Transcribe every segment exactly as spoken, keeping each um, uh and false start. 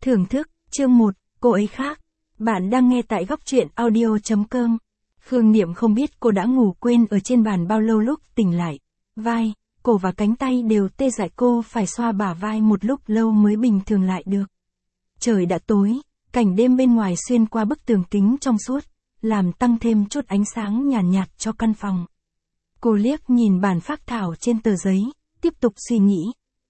Thưởng thức, chương một, cô ấy khác. Bạn đang nghe tại góc truyện audio chấm com. Khương Niệm không biết cô đã ngủ quên ở trên bàn bao lâu lúc tỉnh lại. Vai, cổ và cánh tay đều tê dại, cô phải xoa bả vai một lúc lâu mới bình thường lại được. Trời đã tối, cảnh đêm bên ngoài xuyên qua bức tường kính trong suốt, làm tăng thêm chút ánh sáng nhàn nhạt, nhạt cho căn phòng. Cô liếc nhìn bản phác thảo trên tờ giấy, tiếp tục suy nghĩ.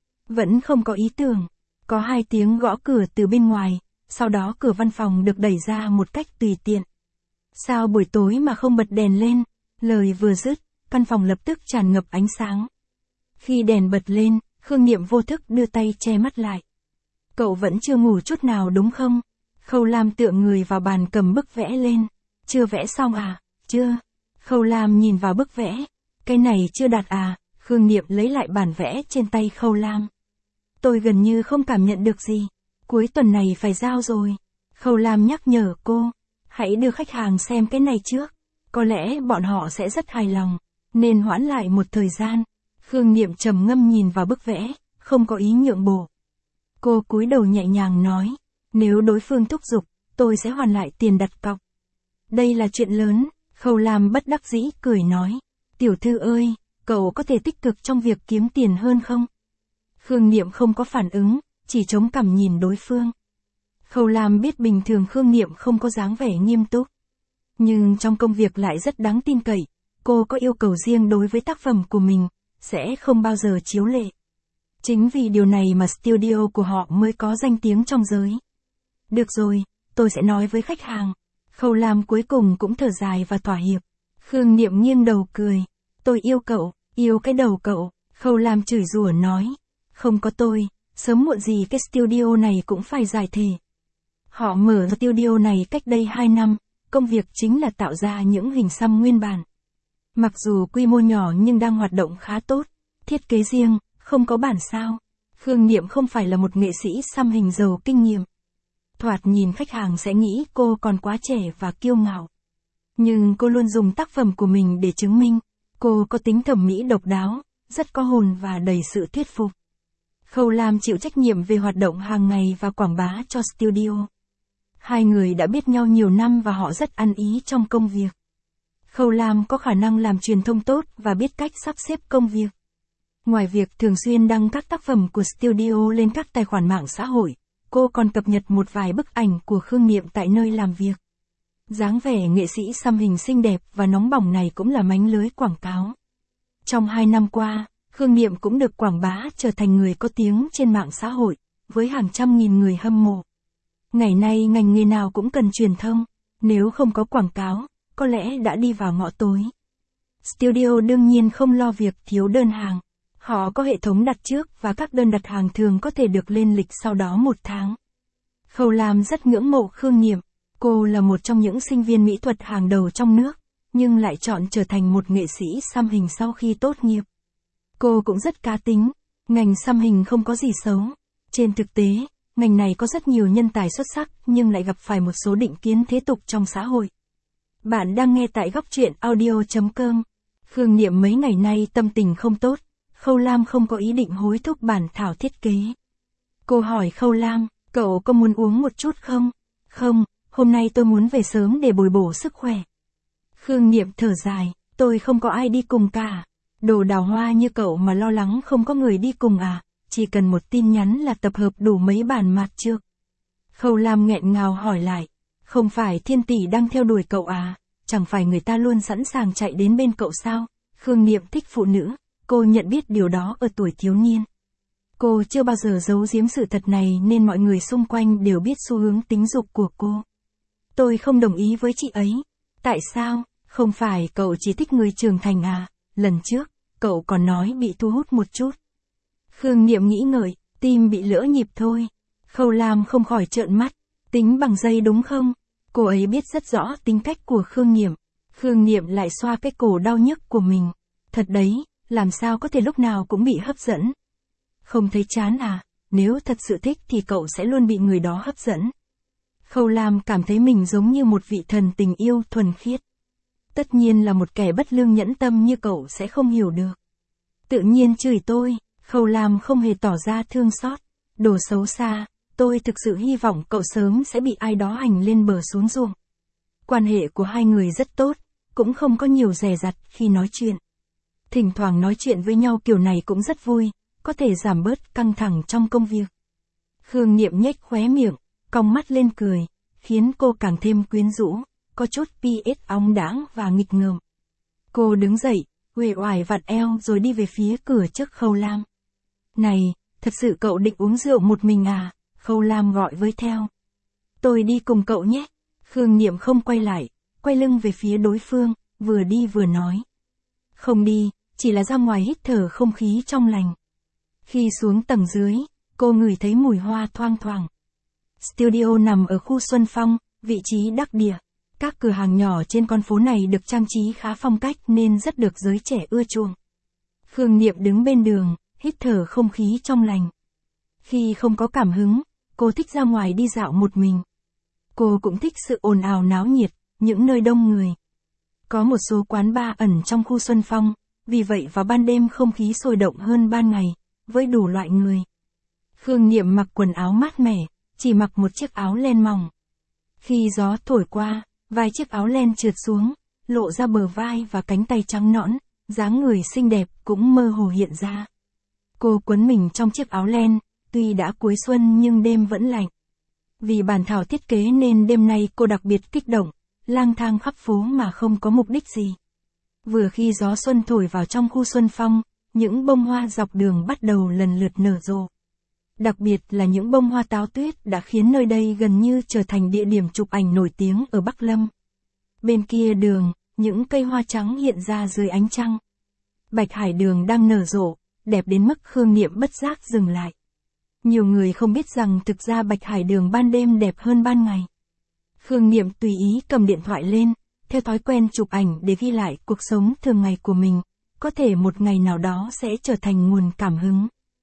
Vẫn không có ý tưởng. Có hai tiếng gõ cửa từ bên ngoài, sau đó cửa văn phòng được đẩy ra một cách tùy tiện. Sao buổi tối mà không bật đèn lên? Lời vừa dứt, căn phòng lập tức tràn ngập ánh sáng. Khi đèn bật lên, Khương Niệm vô thức đưa tay che mắt lại. Cậu vẫn chưa ngủ chút nào đúng không? Khâu Lam tựa người vào bàn cầm bức vẽ lên. Chưa vẽ xong à? Chưa. Khâu Lam nhìn vào bức vẽ. Cái này chưa đạt à? Khương Niệm lấy lại bản vẽ trên tay Khâu Lam. Tôi gần như không cảm nhận được gì. Cuối tuần này phải giao rồi. Khâu Lam nhắc nhở cô. Hãy đưa khách hàng xem cái này trước. Có lẽ bọn họ sẽ rất hài lòng. Nên hoãn lại một thời gian. Khương Niệm trầm ngâm nhìn vào bức vẽ, không có ý nhượng bộ. Cô cúi đầu nhẹ nhàng nói. Nếu đối phương thúc giục, tôi sẽ hoàn lại tiền đặt cọc. Đây là chuyện lớn. Khâu Lam bất đắc dĩ cười nói. Tiểu thư ơi, cậu có thể tích cực trong việc kiếm tiền hơn không? Khương Niệm không có phản ứng, chỉ chống cằm nhìn đối phương. Khâu Lam biết bình thường Khương Niệm không có dáng vẻ nghiêm túc. Nhưng trong công việc lại rất đáng tin cậy, cô có yêu cầu riêng đối với tác phẩm của mình, sẽ không bao giờ chiếu lệ. Chính vì điều này mà studio của họ mới có danh tiếng trong giới. Được rồi, tôi sẽ nói với khách hàng. Khâu Lam cuối cùng cũng thở dài và thỏa hiệp. Khương Niệm nghiêng đầu cười. Tôi yêu cậu, yêu cái đầu cậu. Khâu Lam chửi rủa nói. Không có tôi, sớm muộn gì cái studio này cũng phải giải thể. Họ mở ra studio này cách đây hai năm, công việc chính là tạo ra những hình xăm nguyên bản. Mặc dù quy mô nhỏ nhưng đang hoạt động khá tốt, thiết kế riêng, không có bản sao. Khương Niệm không phải là một nghệ sĩ xăm hình giàu kinh nghiệm. Thoạt nhìn khách hàng sẽ nghĩ cô còn quá trẻ và kiêu ngạo. Nhưng cô luôn dùng tác phẩm của mình để chứng minh, cô có tính thẩm mỹ độc đáo, rất có hồn và đầy sự thuyết phục. Khâu Lam chịu trách nhiệm về hoạt động hàng ngày và quảng bá cho studio. Hai người đã biết nhau nhiều năm và họ rất ăn ý trong công việc. Khâu Lam có khả năng làm truyền thông tốt và biết cách sắp xếp công việc. Ngoài việc thường xuyên đăng các tác phẩm của studio lên các tài khoản mạng xã hội, cô còn cập nhật một vài bức ảnh của Khương Niệm tại nơi làm việc. Dáng vẻ nghệ sĩ xăm hình xinh đẹp và nóng bỏng này cũng là mánh lưới quảng cáo. Trong hai năm qua, Khương Niệm cũng được quảng bá trở thành người có tiếng trên mạng xã hội, với hàng trăm nghìn người hâm mộ. Ngày nay ngành nghề nào cũng cần truyền thông, nếu không có quảng cáo, có lẽ đã đi vào ngõ tối. Studio đương nhiên không lo việc thiếu đơn hàng. Họ có hệ thống đặt trước và các đơn đặt hàng thường có thể được lên lịch sau đó một tháng. Khâu Lam rất ngưỡng mộ Khương Niệm. Cô là một trong những sinh viên mỹ thuật hàng đầu trong nước, nhưng lại chọn trở thành một nghệ sĩ xăm hình sau khi tốt nghiệp. Cô cũng rất cá tính, ngành xăm hình không có gì xấu. Trên thực tế, ngành này có rất nhiều nhân tài xuất sắc nhưng lại gặp phải một số định kiến thế tục trong xã hội. Bạn đang nghe tại góc truyện audio chấm com. Khương Niệm mấy ngày nay tâm tình không tốt, Khâu Lam không có ý định hối thúc bản thảo thiết kế. Cô hỏi Khâu Lam, cậu có muốn uống một chút không? Không, hôm nay tôi muốn về sớm để bồi bổ sức khỏe. Khương Niệm thở dài, tôi không có ai đi cùng cả. Đồ đào hoa như cậu mà lo lắng không có người đi cùng à, chỉ cần một tin nhắn là tập hợp đủ mấy bản mạt trước. Khâu Lam nghẹn ngào hỏi lại, không phải thiên tỷ đang theo đuổi cậu à, chẳng phải người ta luôn sẵn sàng chạy đến bên cậu sao? Khương Niệm thích phụ nữ, cô nhận biết điều đó ở tuổi thiếu niên. Cô chưa bao giờ giấu giếm sự thật này nên mọi người xung quanh đều biết xu hướng tính dục của cô. Tôi không đồng ý với chị ấy. Tại sao? Không phải cậu chỉ thích người trưởng thành à? Lần trước, cậu còn nói bị thu hút một chút. Khương Niệm nghĩ ngợi, tim bị lỡ nhịp thôi. Khâu Lam không khỏi trợn mắt. Tính bằng giây đúng không? Cô ấy biết rất rõ tính cách của Khương Niệm. Khương Niệm lại xoa cái cổ đau nhức của mình. Thật đấy, làm sao có thể lúc nào cũng bị hấp dẫn? Không thấy chán à? Nếu thật sự thích thì cậu sẽ luôn bị người đó hấp dẫn. Khâu Lam cảm thấy mình giống như một vị thần tình yêu thuần khiết. Tất nhiên là một kẻ bất lương nhẫn tâm như cậu sẽ không hiểu được. Tự nhiên chửi tôi, Khâu Lam không hề tỏ ra thương xót. Đồ xấu xa, tôi thực sự hy vọng cậu sớm sẽ bị ai đó hành lên bờ xuống ruộng. Quan hệ của hai người rất tốt, cũng không có nhiều dè dặt khi nói chuyện. Thỉnh thoảng nói chuyện với nhau kiểu này cũng rất vui, có thể giảm bớt căng thẳng trong công việc. Khương Niệm nhếch khóe miệng, cong mắt lên cười, khiến cô càng thêm quyến rũ, có chút pê ét óng đãng và nghịch ngợm. Cô đứng dậy, uể oải vặn eo rồi đi về phía cửa trước Khâu Lam. Này, thật sự cậu định uống rượu một mình à? Khâu Lam gọi với theo. Tôi đi cùng cậu nhé. Khương Niệm không quay lại, quay lưng về phía đối phương, vừa đi vừa nói. Không đi, chỉ là ra ngoài hít thở không khí trong lành. Khi xuống tầng dưới, cô ngửi thấy mùi hoa thoang thoảng. Studio nằm ở khu Xuân Phong, vị trí đắc địa. Các cửa hàng nhỏ trên con phố này được trang trí khá phong cách nên rất được giới trẻ ưa chuộng. Khương Niệm đứng bên đường, hít thở không khí trong lành. Khi không có cảm hứng, cô thích ra ngoài đi dạo một mình. Cô cũng thích sự ồn ào náo nhiệt, những nơi đông người. Có một số quán bar ẩn trong khu Xuân Phong, vì vậy vào ban đêm không khí sôi động hơn ban ngày, với đủ loại người. Khương Niệm mặc quần áo mát mẻ, chỉ mặc một chiếc áo len mỏng. Khi gió thổi qua, vài chiếc áo len trượt xuống, lộ ra bờ vai và cánh tay trắng nõn, dáng người xinh đẹp cũng mơ hồ hiện ra. Cô quấn mình trong chiếc áo len, tuy đã cuối xuân nhưng đêm vẫn lạnh. Vì bản thảo thiết kế nên đêm nay cô đặc biệt kích động, lang thang khắp phố mà không có mục đích gì. Vừa khi gió xuân thổi vào trong khu Xuân Phong, những bông hoa dọc đường bắt đầu lần lượt nở rộ. Đặc biệt là những bông hoa táo tuyết đã khiến nơi đây gần như trở thành địa điểm chụp ảnh nổi tiếng ở Bắc Lâm. Bên kia đường, những cây hoa trắng hiện ra dưới ánh trăng. Bạch hải đường đang nở rộ, đẹp đến mức Khương Niệm bất giác dừng lại. Nhiều người không biết rằng thực ra bạch hải đường ban đêm đẹp hơn ban ngày. Khương Niệm tùy ý cầm điện thoại lên, theo thói quen chụp ảnh để ghi lại cuộc sống thường ngày của mình, có thể một ngày nào đó sẽ trở thành nguồn cảm hứng.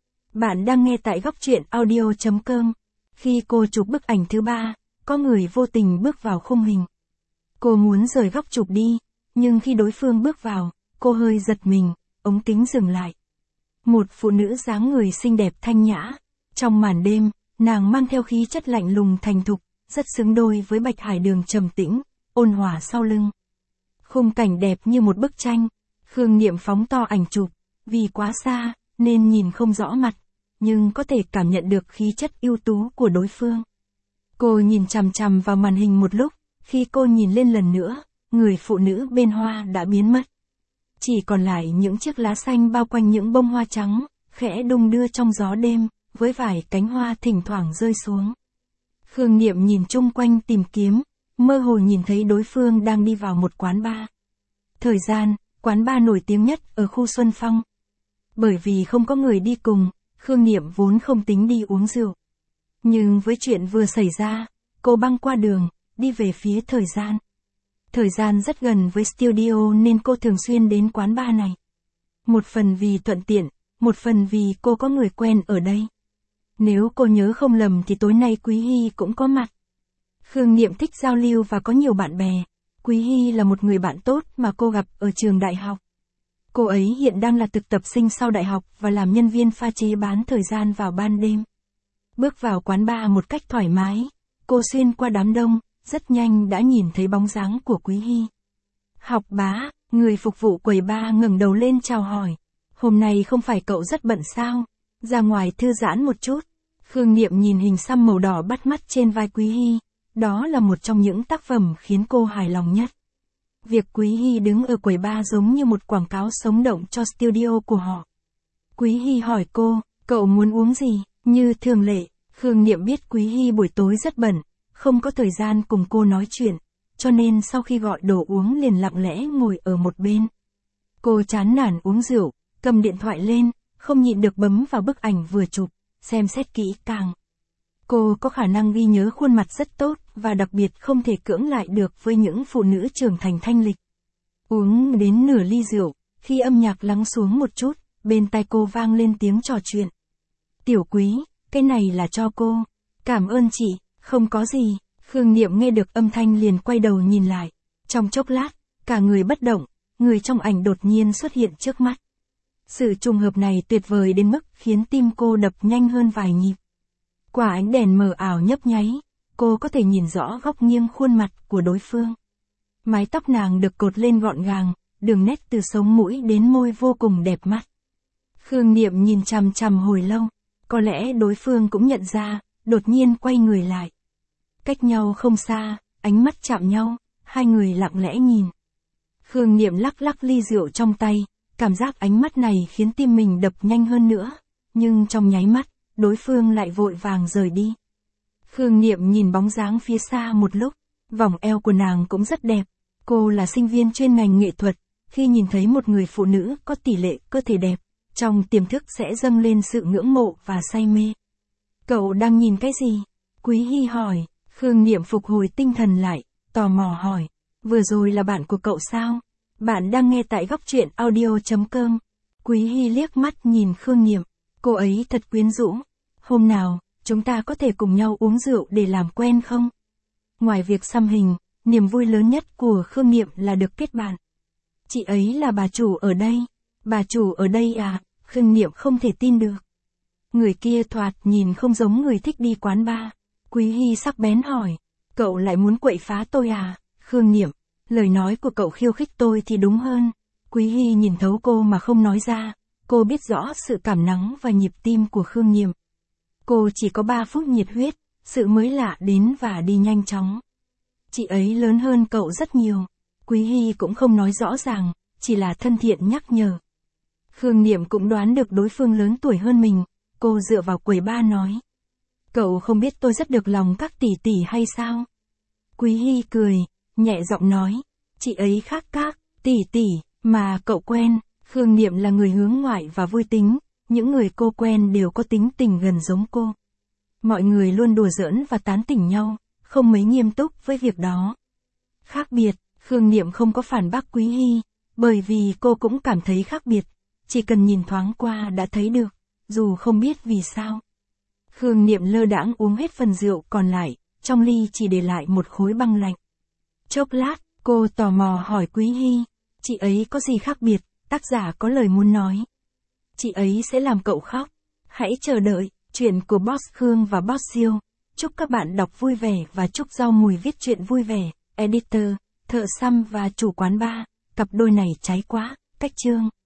Bạn đang nghe tại góc truyện audio chấm com. Khi cô chụp bức ảnh thứ ba, có người vô tình bước vào khung hình. Cô muốn rời góc chụp đi, nhưng khi đối phương bước vào, cô hơi giật mình, ống kính dừng lại. Một phụ nữ dáng người xinh đẹp thanh nhã. Trong màn đêm, nàng mang theo khí chất lạnh lùng thành thục, rất xứng đôi với bạch hải đường trầm tĩnh, ôn hòa sau lưng. Khung cảnh đẹp như một bức tranh. Khương Niệm phóng to ảnh chụp, vì quá xa, nên nhìn không rõ mặt, nhưng có thể cảm nhận được khí chất ưu tú của đối phương. Cô nhìn chằm chằm vào màn hình một lúc, khi cô nhìn lên lần nữa, người phụ nữ bên hoa đã biến mất. Chỉ còn lại những chiếc lá xanh bao quanh những bông hoa trắng, khẽ đung đưa trong gió đêm, với vài cánh hoa thỉnh thoảng rơi xuống. Khương Niệm nhìn chung quanh tìm kiếm, mơ hồ nhìn thấy đối phương đang đi vào một quán bar. Thời gian, quán bar nổi tiếng nhất ở khu Xuân Phong. Bởi vì không có người đi cùng, Khương Niệm vốn không tính đi uống rượu. Nhưng với chuyện vừa xảy ra, cô băng qua đường, đi về phía thời gian. Thời gian rất gần với studio nên cô thường xuyên đến quán bar này. Một phần vì thuận tiện, một phần vì cô có người quen ở đây. Nếu cô nhớ không lầm thì tối nay Quý Hy cũng có mặt. Khương Niệm thích giao lưu và có nhiều bạn bè. Quý Hy là một người bạn tốt mà cô gặp ở trường đại học. Cô ấy hiện đang là thực tập sinh sau đại học và làm nhân viên pha chế bán thời gian vào ban đêm. Bước vào quán bar một cách thoải mái, cô xuyên qua đám đông, rất nhanh đã nhìn thấy bóng dáng của Quý Hy. Học bá, người phục vụ quầy bar ngẩng đầu lên chào hỏi. Hôm nay không phải cậu rất bận sao? Ra ngoài thư giãn một chút. Khương Niệm nhìn hình xăm màu đỏ bắt mắt trên vai Quý Hy. Đó là một trong những tác phẩm khiến cô hài lòng nhất. Việc Quý Hy đứng ở quầy bar giống như một quảng cáo sống động cho studio của họ. Quý Hy hỏi cô, cậu muốn uống gì? Như thường lệ, Khương Niệm biết Quý Hy buổi tối rất bận, không có thời gian cùng cô nói chuyện, cho nên sau khi gọi đồ uống liền lặng lẽ ngồi ở một bên. Cô chán nản uống rượu, cầm điện thoại lên, không nhịn được bấm vào bức ảnh vừa chụp, xem xét kỹ càng. Cô có khả năng ghi nhớ khuôn mặt rất tốt và đặc biệt không thể cưỡng lại được với những phụ nữ trưởng thành thanh lịch. Uống đến nửa ly rượu, khi âm nhạc lắng xuống một chút, bên tai cô vang lên tiếng trò chuyện. Tiểu Quý, cái này là cho cô. Cảm ơn chị, không có gì. Khương Niệm nghe được âm thanh liền quay đầu nhìn lại. Trong chốc lát, cả người bất động, người trong ảnh đột nhiên xuất hiện trước mắt. Sự trùng hợp này tuyệt vời đến mức khiến tim cô đập nhanh hơn vài nhịp. Qua ánh đèn mờ ảo nhấp nháy, cô có thể nhìn rõ góc nghiêng khuôn mặt của đối phương. Mái tóc nàng được cột lên gọn gàng, đường nét từ sống mũi đến môi vô cùng đẹp mắt. Khương Niệm nhìn chằm chằm hồi lâu, có lẽ đối phương cũng nhận ra, đột nhiên quay người lại. Cách nhau không xa, ánh mắt chạm nhau, hai người lặng lẽ nhìn. Khương Niệm lắc lắc ly rượu trong tay, cảm giác ánh mắt này khiến tim mình đập nhanh hơn nữa, nhưng trong nháy mắt, đối phương lại vội vàng rời đi. Khương Niệm nhìn bóng dáng phía xa một lúc, vòng eo của nàng cũng rất đẹp, cô là sinh viên chuyên ngành nghệ thuật, khi nhìn thấy một người phụ nữ có tỷ lệ cơ thể đẹp, trong tiềm thức sẽ dâng lên sự ngưỡng mộ và say mê. Cậu đang nhìn cái gì? Quý Hy hỏi. Khương Niệm phục hồi tinh thần lại, tò mò hỏi. Vừa rồi là bạn của cậu sao? Bạn đang nghe tại góc truyện audio chấm com. Quý Hy liếc mắt nhìn Khương Niệm. Cô ấy thật quyến rũ. Hôm nào, chúng ta có thể cùng nhau uống rượu để làm quen không? Ngoài việc xăm hình, niềm vui lớn nhất của Khương Niệm là được kết bạn. Chị ấy là bà chủ ở đây. Bà chủ ở đây à? Khương Niệm không thể tin được. Người kia thoạt nhìn không giống người thích đi quán bar. Quý Hy sắc bén hỏi. Cậu lại muốn quậy phá tôi à? Khương Niệm. Lời nói của cậu khiêu khích tôi thì đúng hơn. Quý Hy nhìn thấu cô mà không nói ra. Cô biết rõ sự cảm nắng và nhịp tim của Khương Niệm. Cô chỉ có ba phút nhiệt huyết, sự mới lạ đến và đi nhanh chóng. Chị ấy lớn hơn cậu rất nhiều. Quý Hy cũng không nói rõ ràng, chỉ là thân thiện nhắc nhở. Khương Niệm cũng đoán được đối phương lớn tuổi hơn mình, cô dựa vào quầy ba nói. Cậu không biết tôi rất được lòng các tỷ tỷ hay sao? Quý Hy cười, nhẹ giọng nói, chị ấy khác các tỷ tỷ mà cậu quen. Khương Niệm là người hướng ngoại và vui tính, những người cô quen đều có tính tình gần giống cô. Mọi người luôn đùa giỡn và tán tỉnh nhau, không mấy nghiêm túc với việc đó. Khác biệt, Khương Niệm không có phản bác Quý Hy, bởi vì cô cũng cảm thấy khác biệt, chỉ cần nhìn thoáng qua đã thấy được, dù không biết vì sao. Khương Niệm lơ đãng uống hết phần rượu còn lại, trong ly chỉ để lại một khối băng lạnh. Chốc lát, cô tò mò hỏi Quý Hy, chị ấy có gì khác biệt, tác giả có lời muốn nói. Chị ấy sẽ làm cậu khóc. Hãy chờ đợi, chuyện của Boss Khương và Boss Siêu. Chúc các bạn đọc vui vẻ và chúc Rau Mùi viết truyện vui vẻ. Editor, thợ xăm và chủ quán bar, cặp đôi này cháy quá, cách chương.